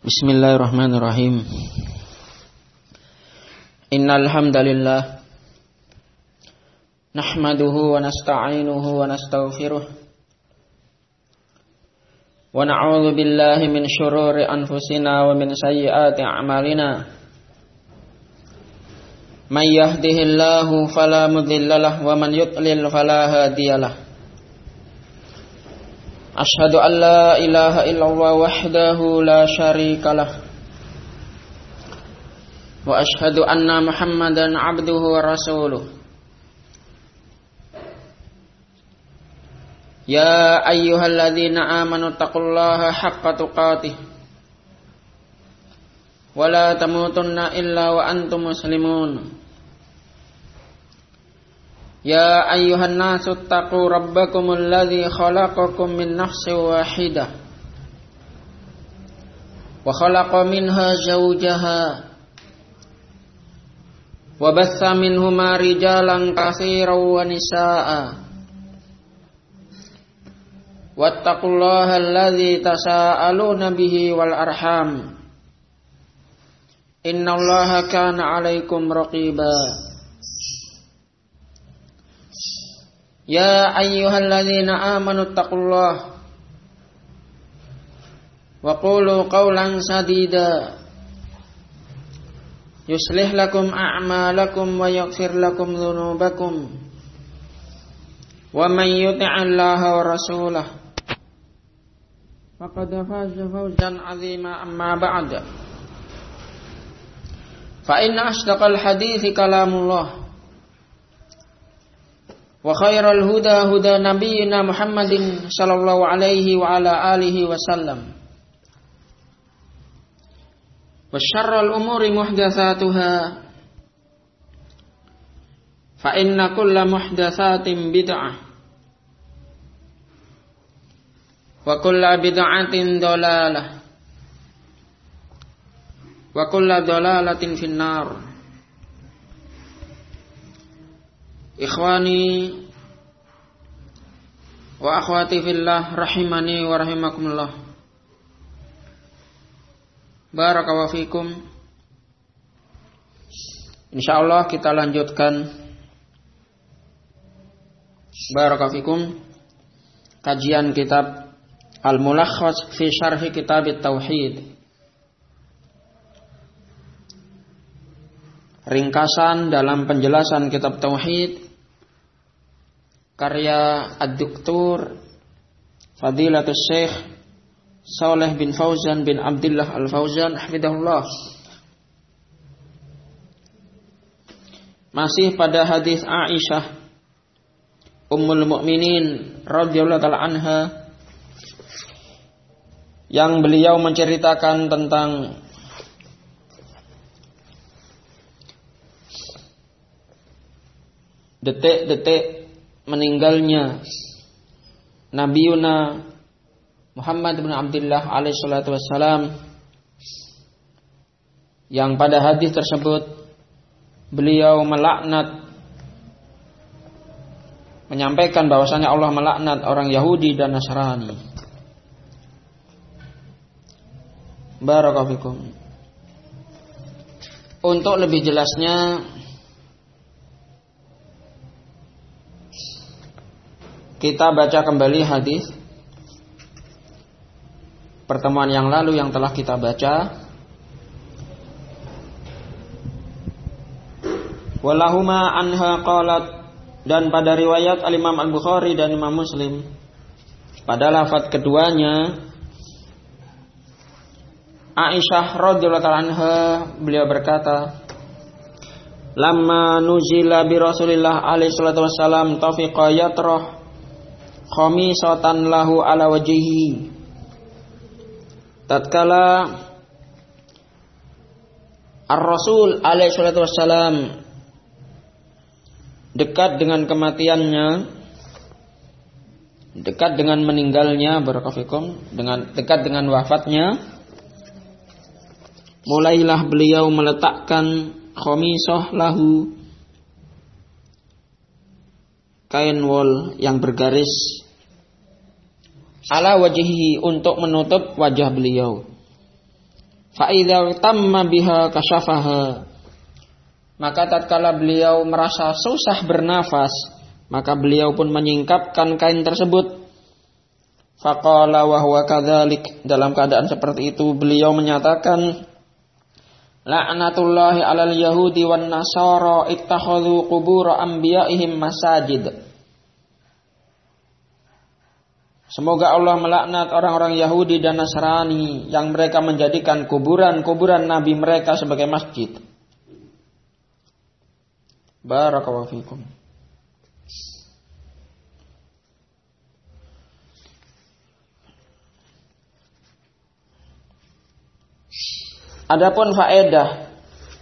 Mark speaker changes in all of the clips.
Speaker 1: Bismillahirrahmanirrahim. Innal hamdalillah nahmaduhu wa nasta'inuhu wa nastaghfiruh wa na'udzu billahi min syururi anfusina wa min sayyiati a'malina. May yahdihillahu fala mudhillalah wa man yudlil fala hadiyalah. Asyhadu an la ilaha illallah wahdahu la syarikalah wa asyhadu anna Muhammadan abduhu wa rasuluh. Ya ayyuhalladzina amanu taqullaha haqqa tuqatih wa la tamutunna illa wa antum muslimun. Ya ayyuhan nasu taqu rabbakumul ladzi khalaqakum min nafsin wahidah wa khalaqa minha zawjaha wa bassa minhuma rijalan katsiran wa nisaa'a wattaqullaha alladzi tasaaluna bihi wal arham innallaha kana 'alaikum raqiba. Ya ayyuhalladzina amanu taqullaha wa qulu qawlan sadida yuslih lakum a'malakum wa yaghfir lakum dhunubakum wa man yuti'allaha wa rasulahu faqad faza fawzan 'azima. Amma ba'da, fa inna asdaqal hadithi kalamullah wa khairal huda huda nabiyyina Muhammadin sallallahu alaihi wa ala alihi wasallam wa syarrul umuri muhdatsatuha fa inna kulla muhdatsatin bid'ah wa kulla bid'atin dhalalah wa kulla dhalalatin finnar. Ikhwani wa akhwati fillah rahimani wa rahimakumullah. Barakallahu fikum. Insyaallah kita lanjutkan barakallahu fikum kajian kitab Al-Mulakhas fi Syarhi Kitab Tauhid. Ringkasan dalam penjelasan kitab Tauhid karya Ad-Doktor Fadilatul Syekh Shalih bin Fauzan bin Abdullah Al-Fauzan hafizahullah. Masih pada hadis Aisyah Ummul Mukminin radhiyallahu taala anha yang beliau menceritakan tentang detik-detik meninggalnya Nabiuna Muhammad bin Abdullah alaihi salatu wassalam, yang pada hadis tersebut beliau menyampaikan bahwasanya Allah melaknat orang Yahudi dan Nasrani. Barakallahu fikum. Untuk lebih jelasnya kita baca kembali hadis pertemuan yang lalu yang telah kita baca. Walahuma anha qalat, dan pada riwayat Al-Imam Al-Bukhari dan Imam Muslim pada lafaz keduanya Aisyah radhiyallahu ta'ala anha beliau berkata, lamma nuzila bi Rasulillah alaihi salatu wassalam tafiqa yatrah khamisatan lahu ala wajhihi. Tatkala Ar-Rasul alaihi salatu wassalam dekat dengan kematiannya, dekat dengan meninggalnya, barakallahu dekat dengan wafatnya, mulailah beliau meletakkan khamisah lahu, kain wol yang bergaris, ala wajhihi, untuk menutup wajah beliau. Fa idza tamma biha kashafaha. Maka tatkala beliau merasa susah bernafas, maka beliau pun menyingkapkan kain tersebut. Faqala wa huwa kadzalik. Dalam keadaan seperti itu beliau menyatakan, la'natullahi 'alal yahudi wan nasara ittakhadhu qubur anbiya'ihim masajid. Semoga Allah melaknat orang-orang Yahudi dan Nasrani yang mereka menjadikan kuburan-kuburan nabi mereka sebagai masjid. Barakallahu fikum. Adapun faedah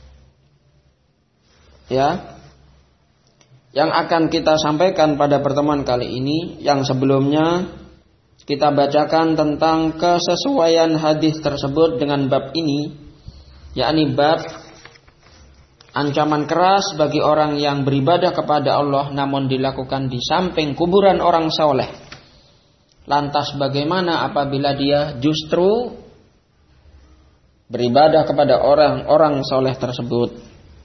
Speaker 1: yang akan kita sampaikan pada pertemuan kali ini, yang sebelumnya kita bacakan tentang kesesuaian hadis tersebut dengan bab ini, yakni bab ancaman keras bagi orang yang beribadah kepada Allah namun dilakukan di samping kuburan orang saleh. Lantas bagaimana apabila dia justru beribadah kepada orang-orang saleh tersebut?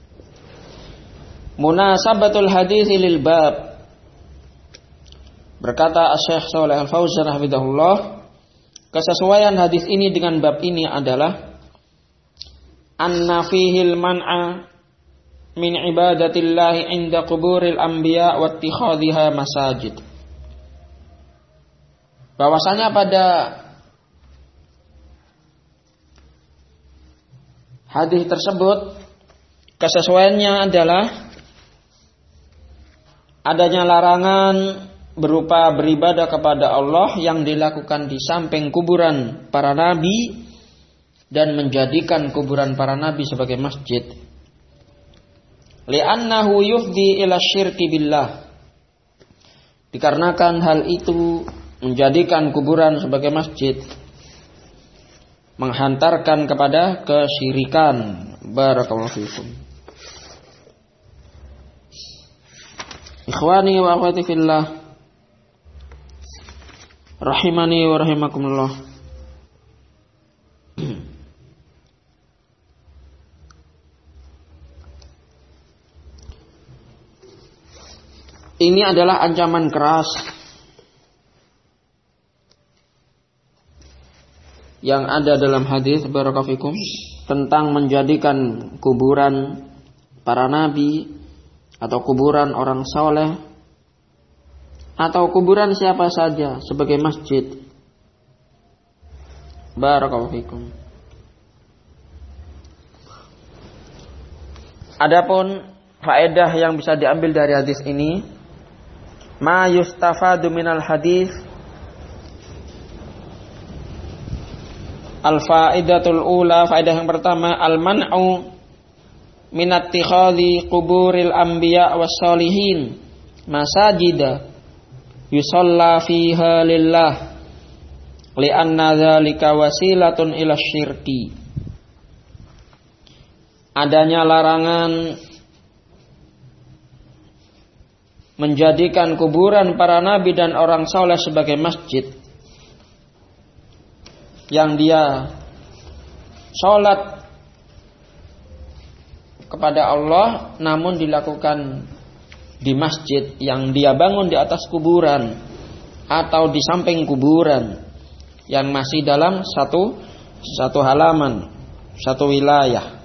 Speaker 1: Munasabatul hadits lil bab. Berkata Asy-Syaikh Shalih Al-Fauzan hafizahullah, kesesuaian hadis ini dengan bab ini adalah anna fihil man'a min ibadatillahi 'inda quburil anbiya wa ittikhadhiha masajid. Bahwasanya pada hadis tersebut kesesuaiannya adalah adanya larangan berupa beribadah kepada Allah yang dilakukan di samping kuburan para nabi dan menjadikan kuburan para nabi sebagai masjid. Li'annahu yufdi ila syirki billah. Dikarenakan hal itu menjadikan kuburan sebagai masjid menghantarkan kepada kesyirikan. Barakallahu fikum. Ikhwani wa akhwati fillah, rahimani wa rahimakumullah. Ini adalah ancaman keras yang ada dalam hadis barakallahu fikum tentang menjadikan kuburan para nabi atau kuburan orang saleh atau kuburan siapa saja sebagai masjid. Barakallahu fikum. Adapun faedah yang bisa diambil dari hadis ini, ma yustafadu minal hadis. Al-faidatul ula, faedah yang pertama, al-man'u min ittikhadhi quburil anbiya was sholihin masajida yusalla fiha lillah li'anna dzalika wasilatun ila syirki. Adanya larangan menjadikan kuburan para nabi dan orang saleh sebagai masjid yang dia sholat kepada Allah namun dilakukan di masjid yang dia bangun di atas kuburan atau di samping kuburan yang masih dalam satu halaman, satu wilayah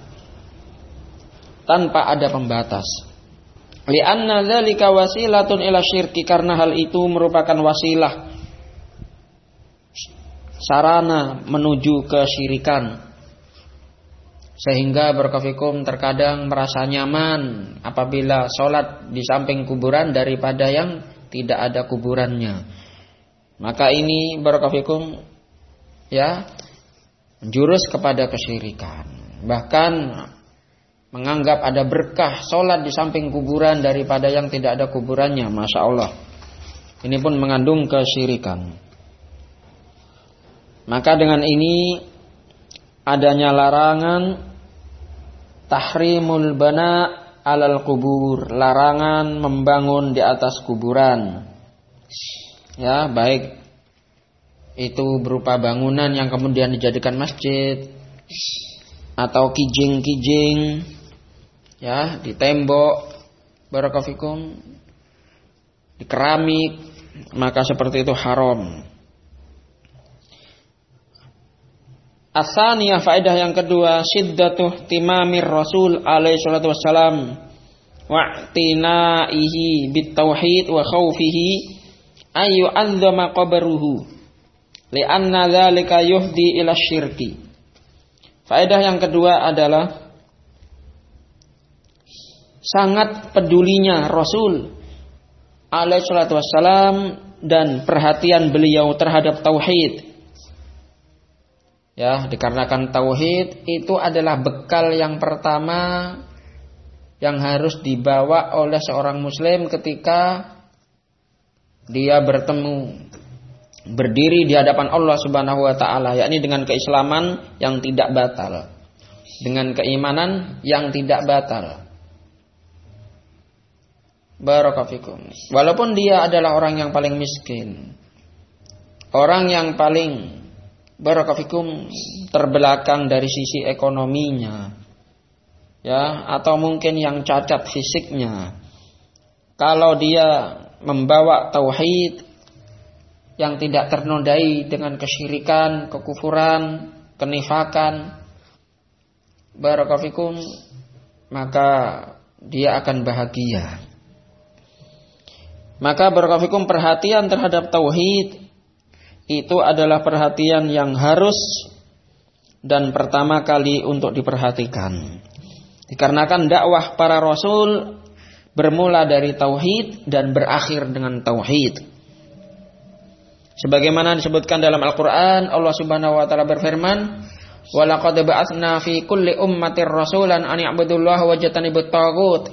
Speaker 1: tanpa ada pembatas. Li'anna dzalika wasilatun ila syirki, karena hal itu merupakan wasilah, sarana menuju kesyirikan. Sehingga barakallahu terkadang merasa nyaman apabila sholat di samping kuburan daripada yang tidak ada kuburannya. Maka ini barakallahu menjurus kepada kesyirikan. Bahkan menganggap ada berkah sholat di samping kuburan daripada yang tidak ada kuburannya. Masya Allah. Ini pun mengandung kesyirikan. Maka dengan ini adanya larangan tahrimul bana alal kubur, larangan membangun di atas kuburan. Ya, baik itu berupa bangunan yang kemudian dijadikan masjid atau kijing-kijing ya di tembok, barakallahu fikum, di keramik, maka seperti itu haram. As-saniyah, faedah yang kedua, syiddatu timamir Rasul alaihi salatu wassalam wa'tinaihi bitauhid wa khaufihi ayu anzama qabruhu li'anna dzalika yuhdi ila syirki. Faedah yang kedua adalah sangat pedulinya Rasul alaihi salatu wassalam dan perhatian beliau terhadap tauhid. Ya, dikarenakan tauhid itu adalah bekal yang pertama yang harus dibawa oleh seorang muslim ketika dia berdiri di hadapan Allah Subhanahu wa taala, yakni dengan keislaman yang tidak batal, dengan keimanan yang tidak batal. Barakallahu fikum. Walaupun dia adalah orang yang paling miskin, orang yang paling barakallahu fikum terbelakang dari sisi ekonominya, ya, atau mungkin yang cacat fisiknya, kalau dia membawa tauhid yang tidak ternodai dengan kesyirikan, kekufuran, kenifakan, barakallahu fikum, maka dia akan bahagia. Maka barakallahu fikum, perhatian terhadap tauhid itu adalah perhatian yang harus dan pertama kali untuk diperhatikan. Dikarenakan dakwah para rasul bermula dari tauhid dan berakhir dengan tauhid. Sebagaimana disebutkan dalam Al-Qur'an, Allah Subhanahu wa taala berfirman, "Wa laqad ba'atsna fi kulli ummatir rasulan an ya'budullaha wa yajtanibut taghut."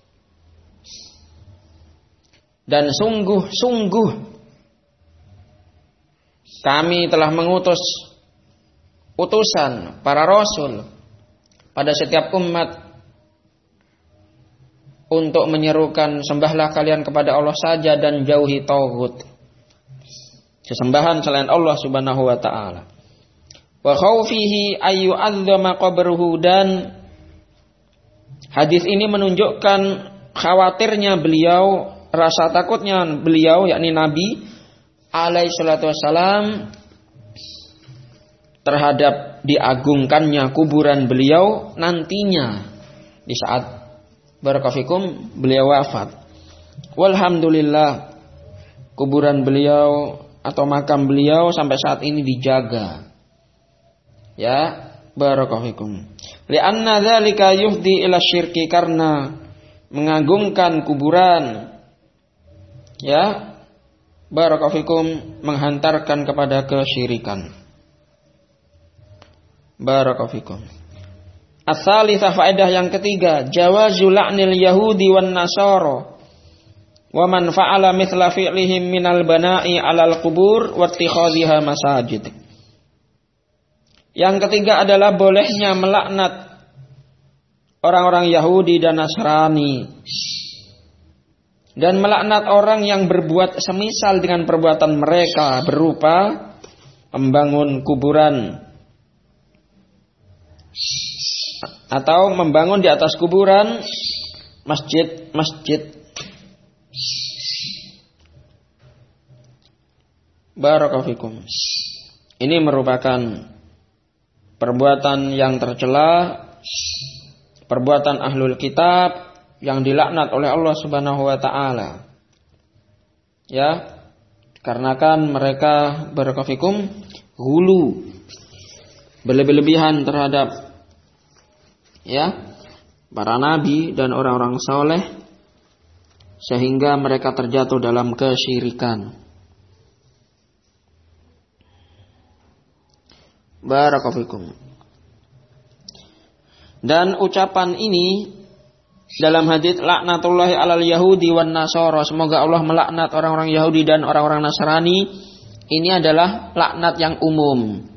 Speaker 1: Dan sungguh-sungguh kami telah mengutus utusan para rasul pada setiap umat untuk menyerukan sembahlah kalian kepada Allah saja dan jauhi taghut, sesembahan selain Allah Subhanahu wa taala. Wa khaufihi ayu azzama qabruhu, dan hadis ini menunjukkan khawatirnya beliau, rasa takutnya beliau, yakni Nabi alaihi salatu wassalam, terhadap diagungkannya kuburan beliau nantinya di saat barakallahu fikum beliau wafat. Walhamdulillah, kuburan beliau atau makam beliau sampai saat ini dijaga. Ya, barakallahu fikum. Li'anna dzalika yuhdi ila syirki, karena mengagungkan kuburan, ya, barakallahu fikum, menghantarkan kepada kesyirikan. Barakallahu fikum. As-salisah, faedah yang ketiga, jawazu la'nil yahudi wan nasara wa man fa'ala mithla fi'lihim minal bana'i 'alal qubur wa ittikhadhiha masajid. Yang ketiga adalah bolehnya melaknat orang-orang Yahudi dan Nasrani, dan melaknat orang yang berbuat semisal dengan perbuatan mereka, berupa membangun kuburan atau membangun di atas kuburan masjid-masjid. Barakallahu fikum. Ini merupakan perbuatan yang tercela, perbuatan ahlul kitab yang dilaknat oleh Allah Subhanahu wa taala. Ya, karena kan mereka barakallahu fikum hulu, berlebihan terhadap, ya, para nabi dan orang-orang saleh, sehingga mereka terjatuh dalam kesyirikan. Barakallahu fikum. Dan ucapan ini dalam hadits laknatullahi alal yahudi wan nasara, semoga Allah melaknat orang-orang Yahudi dan orang-orang Nasrani, ini adalah laknat yang umum,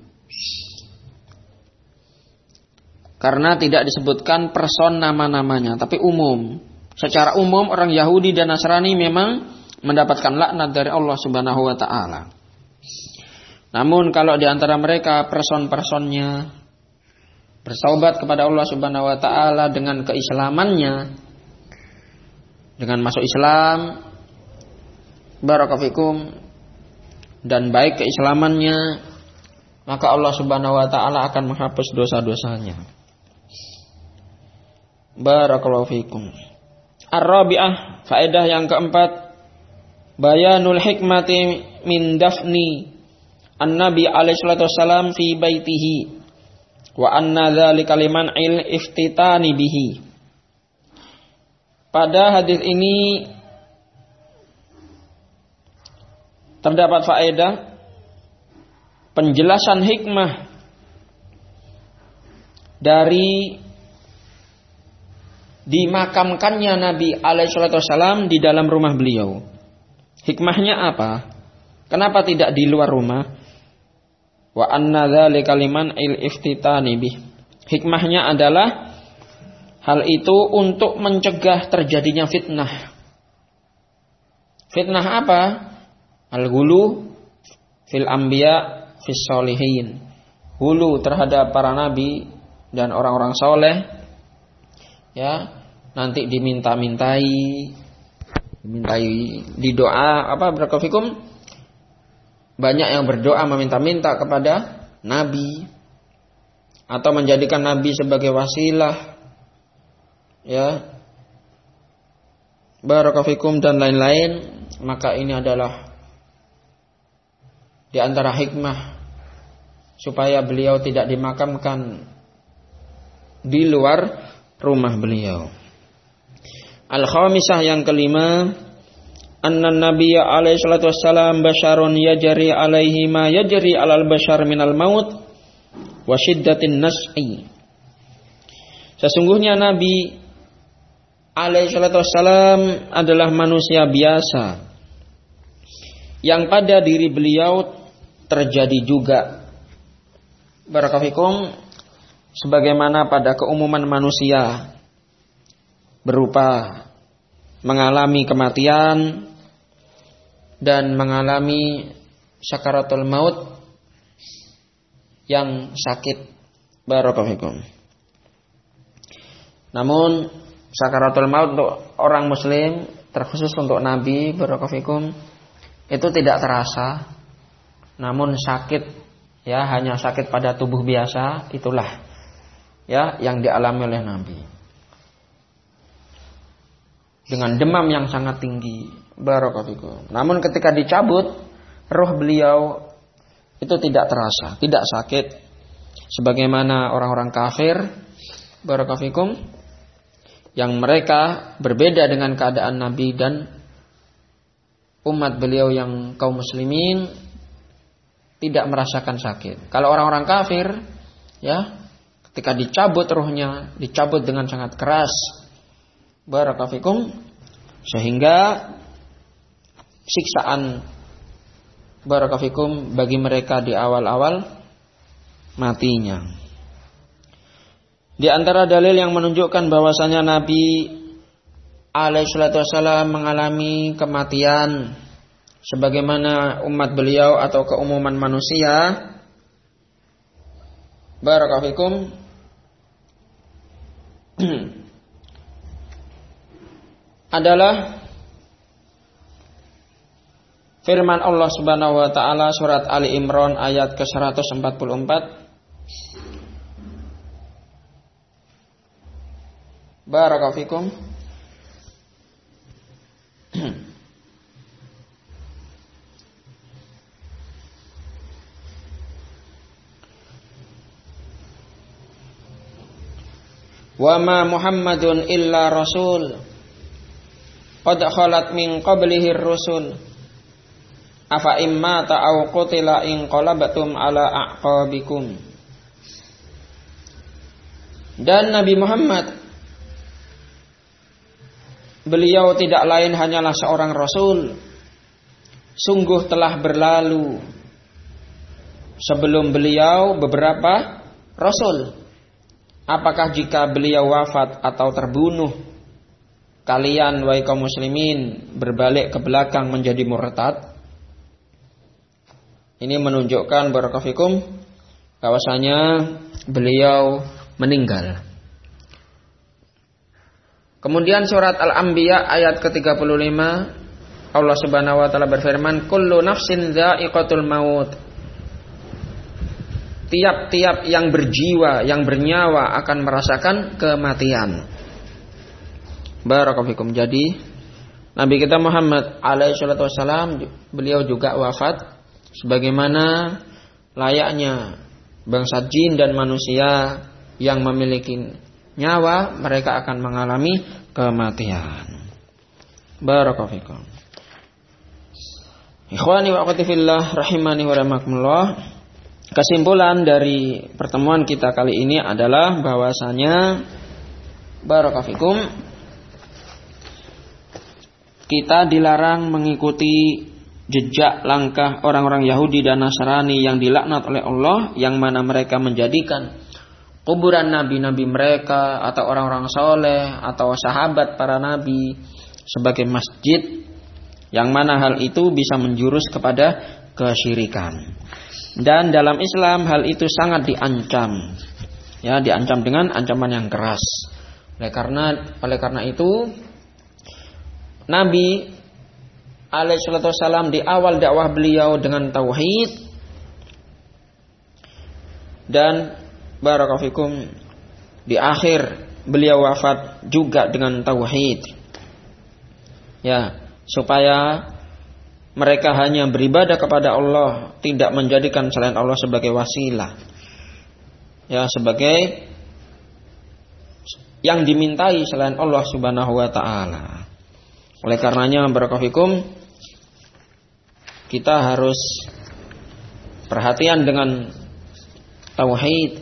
Speaker 1: karena tidak disebutkan person nama-namanya, tapi umum. Secara umum orang Yahudi dan Nasrani memang mendapatkan laknat dari Allah Subhanahu wa taala. Namun kalau di antara mereka person-personnya bertaubat kepada Allah Subhanahu wa taala dengan keislamannya, dengan masuk Islam, barakallahu dan baik keislamannya, maka Allah Subhanahu wa taala akan menghapus dosa-dosanya. Barakallahu fikum. Ar-rabi'ah, faedah yang keempat, bayanul hikmati min dafni an-nabi alaihi salatu wassalam fi baitihi wa anna dzalika liman iftitani bihi. Pada hadis ini terdapat faedah penjelasan hikmah dari dimakamkannya Nabi alaihi salatu wassalam di dalam rumah beliau. Hikmahnya apa? Kenapa tidak di luar rumah? Wa anna dzalika liman iftitani bih. Hikmahnya adalah hal itu untuk mencegah terjadinya fitnah. Fitnah apa? Al-ghulu fil anbiya fis sholihin. Hulu terhadap para nabi dan orang-orang soleh, ya, nanti dimintai di doa barakallahu fikum. Banyak yang berdoa meminta-minta kepada nabi atau menjadikan nabi sebagai wasilah, ya, barakallahu fikum dan lain-lain. Maka ini adalah di antara hikmah supaya beliau tidak dimakamkan di luar rumah beliau. Al-khamisah yang kelima, anna nabiyya alaihi salatu wassalam basyarun yajri alaihi ma yajri alal basyar minal maut wa syiddatin nas'i. Sesungguhnya Nabi alaihi salatu wassalam adalah manusia biasa yang pada diri beliau terjadi juga, barakallahu fikum, sebagaimana pada keumuman manusia, berupa mengalami kematian dan mengalami sakaratul maut yang sakit, barakallahu fikum. Namun sakaratul maut untuk orang muslim, terkhusus untuk Nabi, barakallahu fikum, itu tidak terasa. Namun sakit, ya, hanya sakit pada tubuh biasa, itulah, ya, yang dialami oleh Nabi. Dengan demam yang sangat tinggi, barakallahu fikum. Namun ketika dicabut roh beliau itu tidak terasa, tidak sakit sebagaimana orang-orang kafir, barakallahu fikum, yang mereka berbeda dengan keadaan Nabi dan umat beliau yang kaum muslimin tidak merasakan sakit. Kalau orang-orang kafir, ya, ketika dicabut rohnya, dicabut dengan sangat keras, barakallahu fikum, sehingga siksaan, barakallahu fikum, bagi mereka di awal-awal matinya. Di antara dalil yang menunjukkan bahwasanya Nabi alaihi salatu wassalam mengalami kematian sebagaimana umat beliau atau keumuman manusia, barakallahu fikum, adalah firman Allah Subhanahu wa taala surat Ali Imran ayat ke-144. Barakallahu fikum. Wa ma Muhammadun illa rasul qad khalat min qablihi ar-rusul afa imma ta'aw qutila in qalabatum ala a'qabikum. Dan Nabi Muhammad, beliau tidak lain hanyalah seorang rasul. Sungguh telah berlalu sebelum beliau beberapa rasul. Apakah jika beliau wafat atau terbunuh, kalian wahai kaum muslimin berbalik ke belakang menjadi murtad? Ini menunjukkan barakallahu fikum bahwasanya beliau meninggal. Kemudian surat Al-Anbiya ayat ke-35 Allah Subhanahu wa taala berfirman, "Kullu nafsin dha'iqatul maut." Tiap-tiap yang berjiwa, yang bernyawa akan merasakan kematian. Barakallahu fikum. Jadi Nabi kita Muhammad alaihi salatu wasalam, beliau juga wafat sebagaimana layaknya bangsa jin dan manusia yang memiliki nyawa, mereka akan mengalami kematian. Barakallahu fikum. Ikhwani wa akhwati fillah rahimani wa rahimakumullah. Kesimpulan dari pertemuan kita kali ini adalah bahwasanya barakallahu fikum, kita dilarang mengikuti jejak langkah orang-orang Yahudi dan Nasrani yang dilaknat oleh Allah, yang mana mereka menjadikan kuburan nabi-nabi mereka atau orang-orang soleh atau sahabat para nabi sebagai masjid, yang mana hal itu bisa menjurus kepada kesyirikan. Dan dalam Islam hal itu sangat diancam, ya, diancam dengan ancaman yang keras. Oleh karena itu Nabi alaihi salatu wasallam di awal dakwah beliau dengan tauhid, dan barakallahu fikum di akhir beliau wafat juga dengan tauhid. Ya, supaya mereka hanya beribadah kepada Allah, tidak menjadikan selain Allah sebagai wasilah. Ya, sebagai yang dimintai selain Allah Subhanahu wa taala. Oleh karenanya barakallahu fikum, kita harus perhatian dengan tauhid,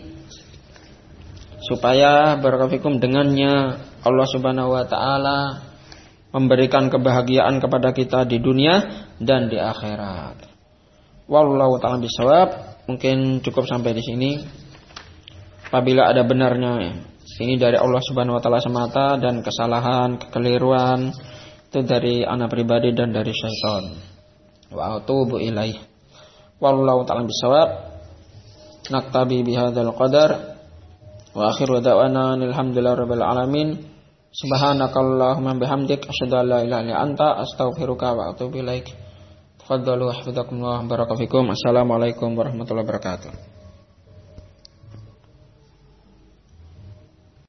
Speaker 1: supaya barakallahu fikum dengannya Allah Subhanahu wa taala memberikan kebahagiaan kepada kita di dunia dan di akhirat. Wallahu ta'ala bishawab. Mungkin cukup sampai di sini. Apabila ada benarnya, ini dari Allah Subhanahu wa taala semata, dan kesalahan, kekeliruan itu dari anak pribadi dan dari syaitan. Wa atubu ilaih. Wallahu ta'ala bishawab. Naktabi bihadzal qadar. Wa akhiru da'wana alhamdulillahirabbil alamin. Subhanakallahumma bihamdik asyhadu an la ilaha illa anta astaghfiruka wa atubu ilaik. Tafaddalu hafizakumullah. Barakallahu fikum. Assalamualaikum warahmatullahi wabarakatuh.